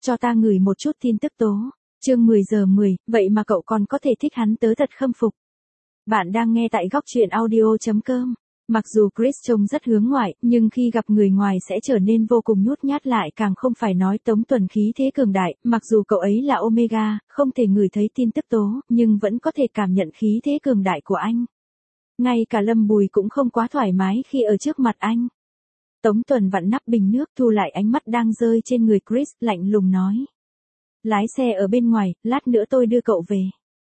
cho ta ngửi một chút tin tức tố. Chương 10:10, vậy mà cậu còn có thể thích hắn tớ thật khâm phục. Bạn đang nghe tại góc truyện audio.com. Mặc dù Chris trông rất hướng ngoại, nhưng khi gặp người ngoài sẽ trở nên vô cùng nhút nhát lại càng không phải nói Tống Tuần khí thế cường đại, mặc dù cậu ấy là Omega, không thể ngửi thấy tin tức tố, nhưng vẫn có thể cảm nhận khí thế cường đại của anh. Ngay cả Lâm Bùi cũng không quá thoải mái khi ở trước mặt anh. Tống Tuần vặn nắp bình nước thu lại ánh mắt đang rơi trên người Chris, lạnh lùng nói. Lái xe ở bên ngoài, lát nữa tôi đưa cậu về.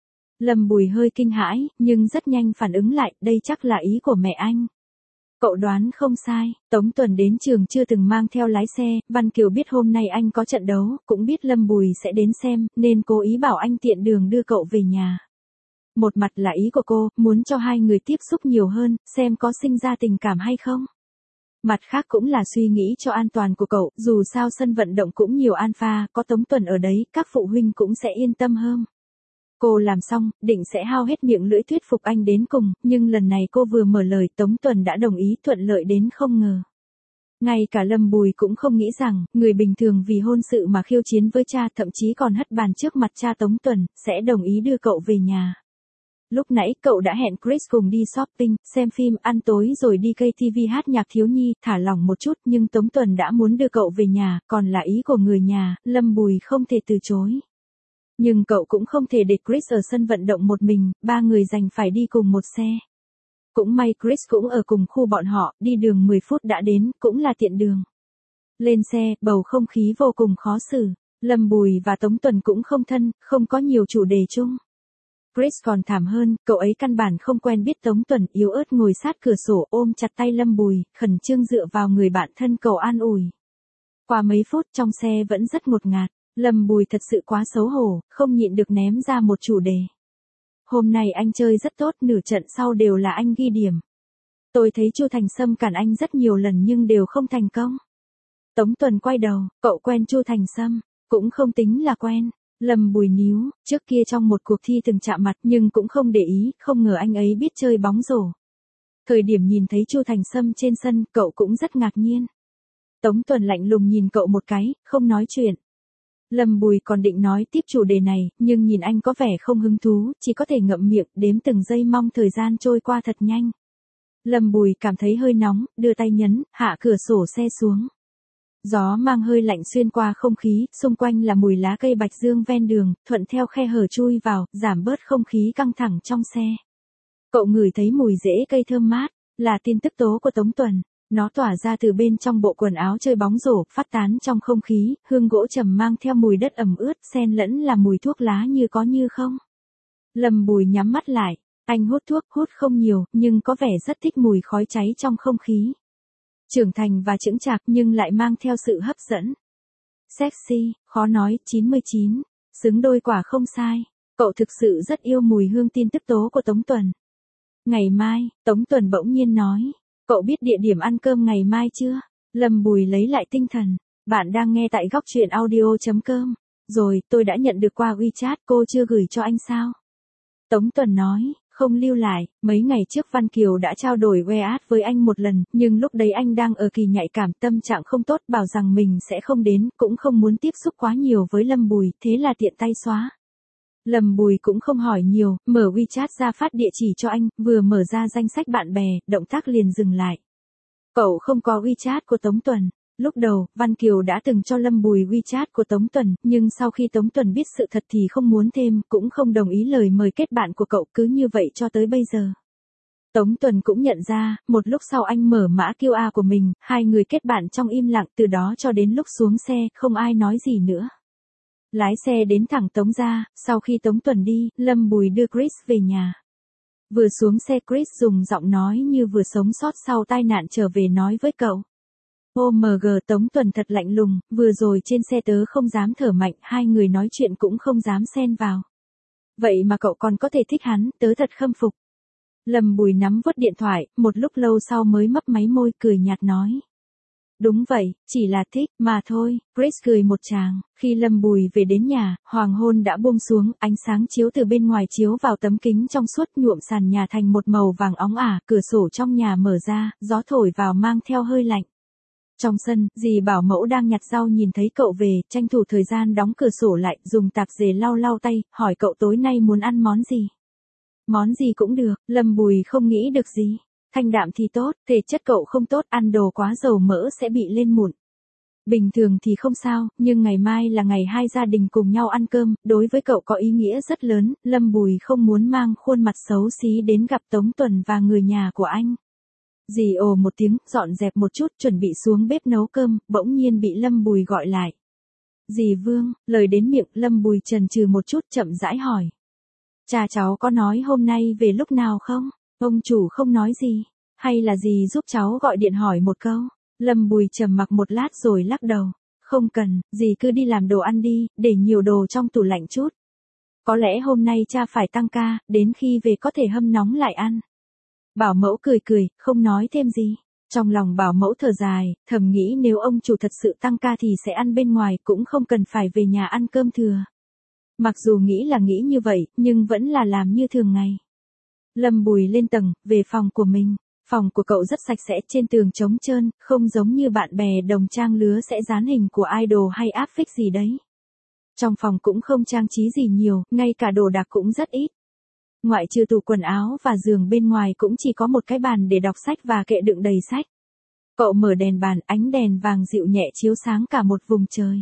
Lâm Bùi hơi kinh hãi, nhưng rất nhanh phản ứng lại, đây chắc là ý của mẹ anh. Cậu đoán không sai, Tống Tuần đến trường chưa từng mang theo lái xe, Văn Kiều biết hôm nay anh có trận đấu, cũng biết Lâm Bùi sẽ đến xem, nên cố ý bảo anh tiện đường đưa cậu về nhà. Một mặt là ý của cô, muốn cho hai người tiếp xúc nhiều hơn, xem có sinh ra tình cảm hay không. Mặt khác cũng là suy nghĩ cho an toàn của cậu, dù sao sân vận động cũng nhiều alpha, có Tống Tuần ở đấy, các phụ huynh cũng sẽ yên tâm hơn. Cô làm xong, định sẽ hao hết miệng lưỡi thuyết phục anh đến cùng, nhưng lần này cô vừa mở lời Tống Tuần đã đồng ý thuận lợi đến không ngờ. Ngay cả Lâm Bùi cũng không nghĩ rằng, người bình thường vì hôn sự mà khiêu chiến với cha thậm chí còn hất bàn trước mặt cha Tống Tuần, sẽ đồng ý đưa cậu về nhà. Lúc nãy cậu đã hẹn Chris cùng đi shopping, xem phim, ăn tối rồi đi KTV hát nhạc thiếu nhi, thả lỏng một chút nhưng Tống Tuần đã muốn đưa cậu về nhà, còn là ý của người nhà, Lâm Bùi không thể từ chối. Nhưng cậu cũng không thể để Chris ở sân vận động một mình, ba người dành phải đi cùng một xe. Cũng may Chris cũng ở cùng khu bọn họ, đi đường 10 phút đã đến, cũng là tiện đường. Lên xe, bầu không khí vô cùng khó xử, Lâm Bùi và Tống Tuần cũng không thân, không có nhiều chủ đề chung. Chris còn thảm hơn, cậu ấy căn bản không quen biết Tống Tuần, yếu ớt ngồi sát cửa sổ ôm chặt tay Lâm Bùi, khẩn trương dựa vào người bạn thân cậu an ủi. Qua mấy phút trong xe vẫn rất ngột ngạt, Lâm Bùi thật sự quá xấu hổ, không nhịn được ném ra một chủ đề. Hôm nay anh chơi rất tốt, nửa trận sau đều là anh ghi điểm. Tôi thấy Chu Thành Sâm cản anh rất nhiều lần nhưng đều không thành công. Tống Tuần quay đầu, cậu quen Chu Thành Sâm, cũng không tính là quen. Lâm Bùi níu, trước kia trong một cuộc thi từng chạm mặt nhưng cũng không để ý, không ngờ anh ấy biết chơi bóng rổ. Thời điểm nhìn thấy Chu Thành Sâm trên sân, cậu cũng rất ngạc nhiên. Tống Tuần lạnh lùng nhìn cậu một cái, không nói chuyện. Lâm Bùi còn định nói tiếp chủ đề này, nhưng nhìn anh có vẻ không hứng thú, chỉ có thể ngậm miệng, đếm từng giây mong thời gian trôi qua thật nhanh. Lâm Bùi cảm thấy hơi nóng, đưa tay nhấn, hạ cửa sổ xe xuống. Gió mang hơi lạnh xuyên qua không khí, xung quanh là mùi lá cây bạch dương ven đường, thuận theo khe hở chui vào, giảm bớt không khí căng thẳng trong xe. Cậu ngửi thấy mùi rễ cây thơm mát, là tin tức tố của Tống Tuần. Nó tỏa ra từ bên trong bộ quần áo chơi bóng rổ, phát tán trong không khí, hương gỗ trầm mang theo mùi đất ẩm ướt, xen lẫn là mùi thuốc lá như có như không. Lâm Bùi nhắm mắt lại, anh hút thuốc, hút không nhiều, nhưng có vẻ rất thích mùi khói cháy trong không khí. Trưởng thành và chững chạc nhưng lại mang theo sự hấp dẫn. Sexy, khó nói, 99, xứng đôi quả không sai. Cậu thực sự rất yêu mùi hương tin tức tố của Tống Tuần. Ngày mai, Tống Tuần bỗng nhiên nói. Cậu biết địa điểm ăn cơm ngày mai chưa? Lâm Bùi lấy lại tinh thần. Bạn đang nghe tại góc truyện audio.com. Rồi, tôi đã nhận được qua WeChat, cô chưa gửi cho anh sao? Tống Tuần nói, không lưu lại, mấy ngày trước Văn Kiều đã trao đổi WeChat với anh một lần, nhưng lúc đấy anh đang ở kỳ nhạy cảm, tâm trạng không tốt, bảo rằng mình sẽ không đến, cũng không muốn tiếp xúc quá nhiều với Lâm Bùi, thế là tiện tay xóa. Lâm Bùi cũng không hỏi nhiều, mở WeChat ra phát địa chỉ cho anh, vừa mở ra danh sách bạn bè, động tác liền dừng lại. Cậu không có WeChat của Tống Tuần. Lúc đầu, Văn Kiều đã từng cho Lâm Bùi WeChat của Tống Tuần, nhưng sau khi Tống Tuần biết sự thật thì không muốn thêm, cũng không đồng ý lời mời kết bạn của cậu, cứ như vậy cho tới bây giờ. Tống Tuần cũng nhận ra, một lúc sau anh mở mã QR của mình, hai người kết bạn trong im lặng, từ đó cho đến lúc xuống xe, không ai nói gì nữa. Lái xe đến thẳng Tống gia, sau khi Tống Tuần đi, Lâm Bùi đưa Chris về nhà. Vừa xuống xe Chris dùng giọng nói như vừa sống sót sau tai nạn trở về nói với cậu. OMG Tống Tuần thật lạnh lùng, vừa rồi trên xe tớ không dám thở mạnh, hai người nói chuyện cũng không dám xen vào. Vậy mà cậu còn có thể thích hắn, tớ thật khâm phục. Lâm Bùi nắm vuốt điện thoại, một lúc lâu sau mới mấp máy môi cười nhạt nói. Đúng vậy, chỉ là thích, mà thôi, Chris cười một tràng, khi Lâm Bùi về đến nhà, hoàng hôn đã buông xuống, ánh sáng chiếu từ bên ngoài chiếu vào tấm kính trong suốt nhuộm sàn nhà thành một màu vàng óng ả, cửa sổ trong nhà mở ra, gió thổi vào mang theo hơi lạnh. Trong sân, dì bảo mẫu đang nhặt rau nhìn thấy cậu về, tranh thủ thời gian đóng cửa sổ lại, dùng tạp dề lau lau tay, hỏi cậu tối nay muốn ăn món gì. Món gì cũng được, Lâm Bùi không nghĩ được gì. Thanh đạm thì tốt, thể chất cậu không tốt, ăn đồ quá dầu mỡ sẽ bị lên mụn. Bình thường thì không sao, nhưng ngày mai là ngày hai gia đình cùng nhau ăn cơm, đối với cậu có ý nghĩa rất lớn, Lâm Bùi không muốn mang khuôn mặt xấu xí đến gặp Tống Tuần và người nhà của anh. Dì ồ một tiếng, dọn dẹp một chút, chuẩn bị xuống bếp nấu cơm, bỗng nhiên bị Lâm Bùi gọi lại. Dì Vương, lời đến miệng, Lâm Bùi chần chừ một chút chậm rãi hỏi. Cha cháu có nói hôm nay về lúc nào không? Ông chủ không nói gì, hay là dì giúp cháu gọi điện hỏi một câu? Lâm Bùi trầm mặc một lát rồi lắc đầu. Không cần, dì cứ đi làm đồ ăn đi, để nhiều đồ trong tủ lạnh chút. Có lẽ hôm nay cha phải tăng ca, đến khi về có thể hâm nóng lại ăn. Bảo mẫu cười cười, không nói thêm gì. Trong lòng bảo mẫu thở dài, thầm nghĩ nếu ông chủ thật sự tăng ca thì sẽ ăn bên ngoài, cũng không cần phải về nhà ăn cơm thừa. Mặc dù nghĩ là nghĩ như vậy, nhưng vẫn là làm như thường ngày. Lâm Bùi lên tầng, về phòng của mình. Phòng của cậu rất sạch sẽ, trên tường trống trơn, không giống như bạn bè đồng trang lứa sẽ dán hình của idol hay áp phích gì đấy. Trong phòng cũng không trang trí gì nhiều, ngay cả đồ đạc cũng rất ít. Ngoại trừ tủ quần áo và giường bên ngoài cũng chỉ có một cái bàn để đọc sách và kệ đựng đầy sách. Cậu mở đèn bàn, ánh đèn vàng dịu nhẹ chiếu sáng cả một vùng trời.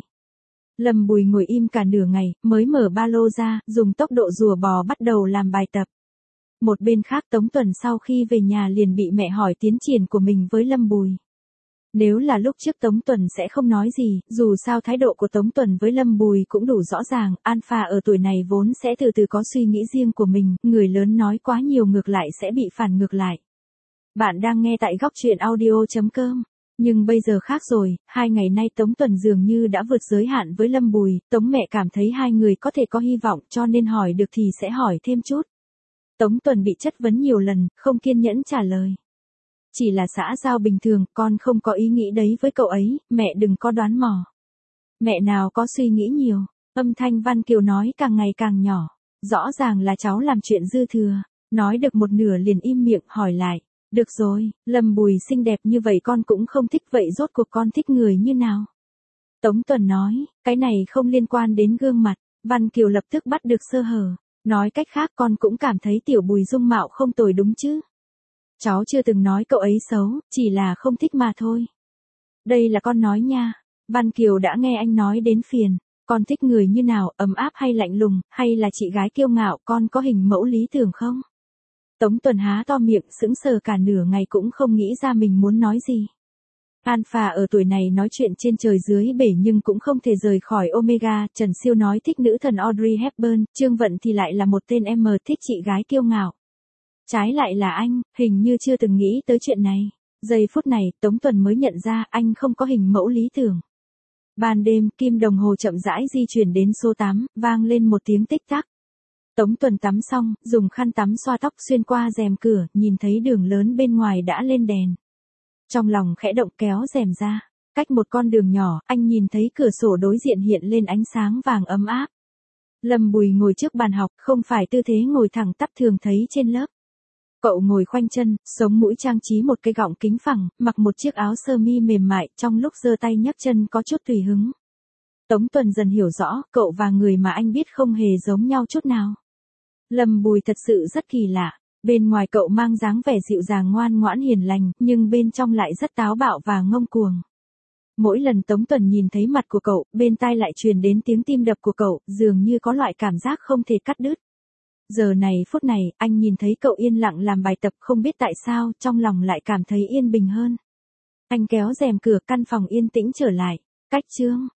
Lâm Bùi ngồi im cả nửa ngày, mới mở ba lô ra, dùng tốc độ rùa bò bắt đầu làm bài tập. Một bên khác Tống Tuần sau khi về nhà liền bị mẹ hỏi tiến triển của mình với Lâm Bùi. Nếu là lúc trước Tống Tuần sẽ không nói gì, dù sao thái độ của Tống Tuần với Lâm Bùi cũng đủ rõ ràng, Alpha ở tuổi này vốn sẽ từ từ có suy nghĩ riêng của mình, người lớn nói quá nhiều ngược lại sẽ bị phản ngược lại. Bạn đang nghe tại góc truyện audio.com. Nhưng bây giờ khác rồi, 2 ngày nay Tống Tuần dường như đã vượt giới hạn với Lâm Bùi, Tống mẹ cảm thấy hai người có thể có hy vọng cho nên hỏi được thì sẽ hỏi thêm chút. Tống Tuần bị chất vấn nhiều lần, không kiên nhẫn trả lời. Chỉ là xã giao bình thường, con không có ý nghĩ đấy với cậu ấy, mẹ đừng có đoán mò. Mẹ nào có suy nghĩ nhiều, âm thanh Văn Kiều nói càng ngày càng nhỏ. Rõ ràng là cháu làm chuyện dư thừa, nói được một nửa liền im miệng hỏi lại. Được rồi, Lâm Bùi xinh đẹp như vậy con cũng không thích, vậy rốt cuộc con thích người như nào? Tống Tuần nói, cái này không liên quan đến gương mặt. Văn Kiều lập tức bắt được sơ hở. Nói cách khác con cũng cảm thấy Tiểu Bùi dung mạo không tồi đúng chứ? Cháu chưa từng nói cậu ấy xấu, chỉ là không thích mà thôi. Đây là con nói nha. Văn Kiều đã nghe anh nói đến phiền. Con thích người như nào, ấm áp hay lạnh lùng, hay là chị gái kiêu ngạo, con có hình mẫu lý tưởng không? Tống Tuần há to miệng, sững sờ cả nửa ngày cũng không nghĩ ra mình muốn nói gì. Alpha ở tuổi này nói chuyện trên trời dưới bể nhưng cũng không thể rời khỏi Omega. Trần Siêu nói thích nữ thần Audrey Hepburn, Trương Vận thì lại là một tên em thích chị gái kiêu ngạo. Trái lại là anh, hình như chưa từng nghĩ tới chuyện này. Giây phút này, Tống Tuần mới nhận ra anh không có hình mẫu lý tưởng. Ban đêm, kim đồng hồ chậm rãi di chuyển đến số 8, vang lên một tiếng tích tắc. Tống Tuần tắm xong, dùng khăn tắm xoa tóc xuyên qua rèm cửa, nhìn thấy đường lớn bên ngoài đã lên đèn. Trong lòng khẽ động kéo rèm ra. Cách một con đường nhỏ, anh nhìn thấy cửa sổ đối diện hiện lên ánh sáng vàng ấm áp. Lâm Bùi ngồi trước bàn học, không phải tư thế ngồi thẳng tắp thường thấy trên lớp. Cậu ngồi khoanh chân, sống mũi trang trí một cái gọng kính phẳng, mặc một chiếc áo sơ mi mềm mại, trong lúc giơ tay nhấc chân có chút tùy hứng. Tống Tuần dần hiểu rõ, cậu và người mà anh biết không hề giống nhau chút nào. Lâm Bùi thật sự rất kỳ lạ. Bên ngoài cậu mang dáng vẻ dịu dàng ngoan ngoãn hiền lành, nhưng bên trong lại rất táo bạo và ngông cuồng. Mỗi lần Tống Tuần nhìn thấy mặt của cậu, bên tai lại truyền đến tiếng tim đập của cậu, dường như có loại cảm giác không thể cắt đứt. Giờ này phút này, anh nhìn thấy cậu yên lặng làm bài tập, không biết tại sao, trong lòng lại cảm thấy yên bình hơn. Anh kéo rèm cửa, căn phòng yên tĩnh trở lại. Cách chương